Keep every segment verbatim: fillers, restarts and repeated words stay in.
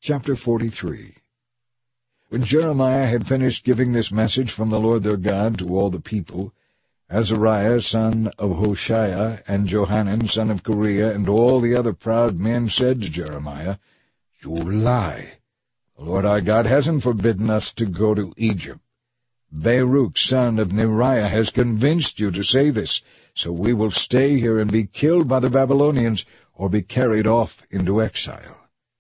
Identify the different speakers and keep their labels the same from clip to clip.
Speaker 1: Chapter forty-three. When Jeremiah had finished giving this message from the Lord their God to all the people, Azariah son of Hoshaiah, and Johanan son of Kareah, and all the other proud men said to Jeremiah, "You lie. The Lord our God hasn't forbidden us to go to Egypt. Baruch son of Neriah has convinced you to say this, so we will stay here and be killed by the Babylonians, or be carried off into exile."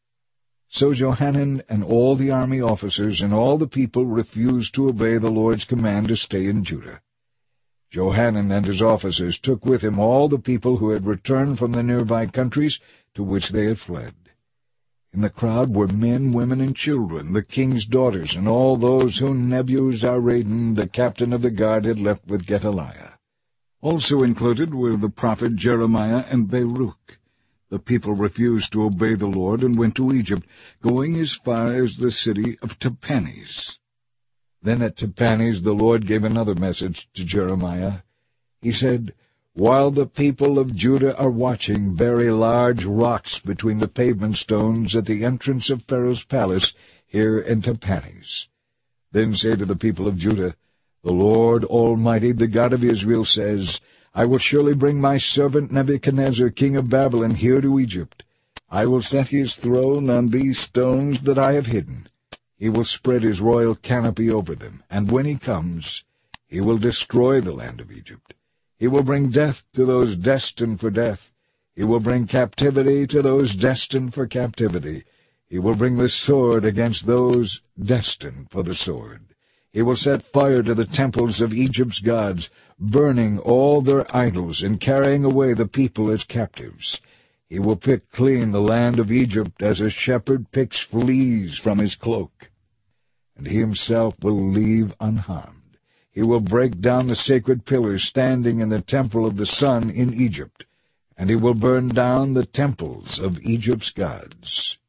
Speaker 1: So Johanan and all the army officers and all the people refused to obey the Lord's command to stay in Judah. Johanan and his officers took with him all the people who had returned from the nearby countries to which they had fled. In the crowd were men, women, and children, the king's daughters, and all those whom Nebuzaradan, the captain of the guard, had left with Gedaliah. Also included were the prophet Jeremiah and Baruch. The people refused to obey the Lord and went to Egypt, going as far as the city of Tahpanhes. Then at Tahpanhes the Lord gave another message to Jeremiah. He said, "While the people of Judah are watching, bury large rocks between the pavement stones at the entrance of Pharaoh's palace here in Tahpanhes. Then say to the people of Judah, 'The Lord Almighty, the God of Israel, says, I will surely bring my servant Nebuchadnezzar, king of Babylon, here to Egypt. I will set his throne on these stones that I have hidden. He will spread his royal canopy over them, and when he comes, he will destroy the land of Egypt. He will bring death to those destined for death. He will bring captivity to those destined for captivity. He will bring the sword against those destined for the sword. He will set fire to the temples of Egypt's gods, burning all their idols and carrying away the people as captives. He will pick clean the land of Egypt as a shepherd picks fleas from his cloak. And he himself will leave unharmed. He will break down the sacred pillars standing in the temple of the sun in Egypt, and he will burn down the temples of Egypt's gods."